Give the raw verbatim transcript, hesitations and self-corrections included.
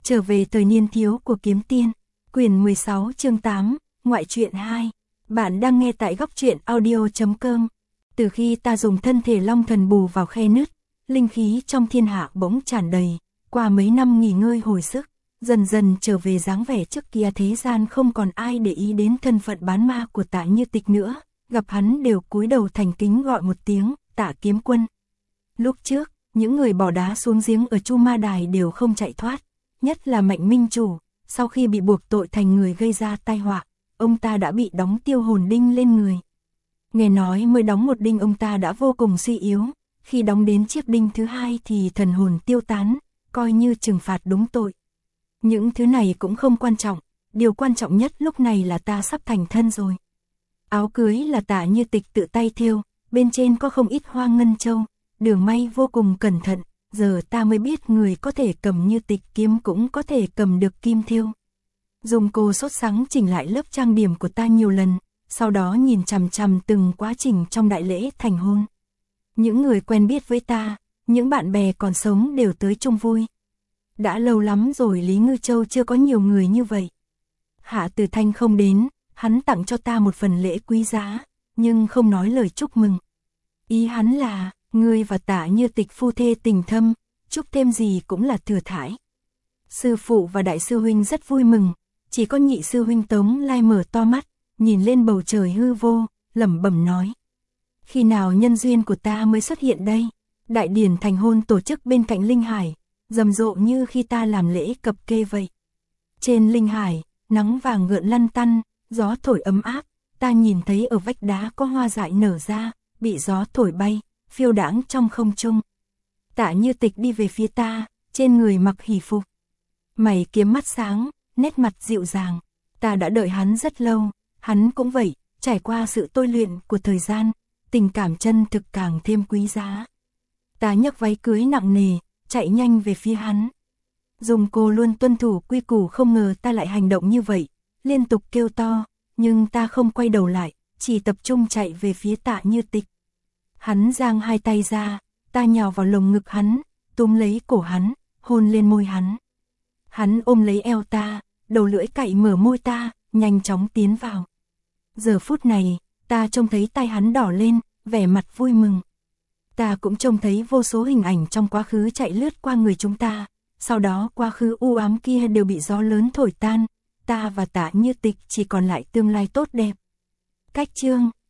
Trở về thời niên thiếu của kiếm tiên, quyển mười sáu chương tám, ngoại truyện hai. Bạn đang nghe tại góc truyện audio chấm com. Từ khi ta dùng thân thể long thần bù vào khe nứt, linh khí trong thiên hạ bỗng tràn đầy, qua mấy năm nghỉ ngơi hồi sức, dần dần trở về dáng vẻ trước kia, thế gian không còn ai để ý đến thân phận bán ma của Tạ Như Tịch nữa, gặp hắn đều cúi đầu thành kính gọi một tiếng, Tạ kiếm quân. Lúc trước, những người bỏ đá xuống giếng ở Chu Ma Đài đều không chạy thoát, nhất là Mạnh Minh Chủ, sau khi bị buộc tội thành người gây ra tai họa, ông ta đã bị đóng tiêu hồn đinh lên người. Nghe nói mới đóng một đinh ông ta đã vô cùng suy yếu, khi đóng đến chiếc đinh thứ hai thì thần hồn tiêu tán, coi như trừng phạt đúng tội. Những thứ này cũng không quan trọng, điều quan trọng nhất lúc này là ta sắp thành thân rồi. Áo cưới là Tạ Như Tịch tự tay thêu, bên trên có không ít hoa ngân châu, đường may vô cùng cẩn thận, giờ ta mới biết người có thể cầm Như Tịch kiếm cũng có thể cầm được kim thêu. Dùng cô sốt sắng chỉnh lại lớp trang điểm của ta nhiều lần, sau đó nhìn chằm chằm từng quá trình trong đại lễ thành hôn. Những người quen biết với ta, những bạn bè còn sống đều tới chung vui. Đã lâu lắm rồi Lý Ngư Châu chưa có nhiều người như vậy. Hạ Tử Thanh không đến, hắn tặng cho ta một phần lễ quý giá, nhưng không nói lời chúc mừng. Ý hắn là, ngươi và Tạ Như Tịch phu thê tình thâm, chúc thêm gì cũng là thừa thãi. Sư phụ và đại sư huynh rất vui mừng, chỉ có nhị sư huynh Tống Lai mở to mắt, nhìn lên bầu trời hư vô, lẩm bẩm nói. Khi nào nhân duyên của ta mới xuất hiện đây? Đại điển thành hôn tổ chức bên cạnh Linh Hải, rầm rộ như khi ta làm lễ cập kê vậy. Trên Linh Hải, nắng vàng gợn lăn tăn, gió thổi ấm áp, ta nhìn thấy ở vách đá có hoa dại nở ra, bị gió thổi bay, phiêu đãng trong không trung. Tạ Như Tịch đi về phía ta, trên người mặc hỷ phục. Mày kiếm mắt sáng, nét mặt dịu dàng. Ta đã đợi hắn rất lâu, hắn cũng vậy, trải qua sự tôi luyện của thời gian, tình cảm chân thực càng thêm quý giá. Ta nhấc váy cưới nặng nề, chạy nhanh về phía hắn. Dùng cô luôn tuân thủ quy củ, không ngờ ta lại hành động như vậy, liên tục kêu to, nhưng ta không quay đầu lại, chỉ tập trung chạy về phía Tạ Như Tịch. Hắn giang hai tay ra, ta nhào vào lồng ngực hắn, túm lấy cổ hắn, hôn lên môi hắn. Hắn ôm lấy eo ta, đầu lưỡi cạy mở môi ta, nhanh chóng tiến vào. Giờ phút này, ta trông thấy tay hắn đỏ lên, vẻ mặt vui mừng. Ta cũng trông thấy vô số hình ảnh trong quá khứ chạy lướt qua người chúng ta, sau đó quá khứ u ám kia đều bị gió lớn thổi tan, ta và Tạ Như Tịch chỉ còn lại tương lai tốt đẹp. Cách chương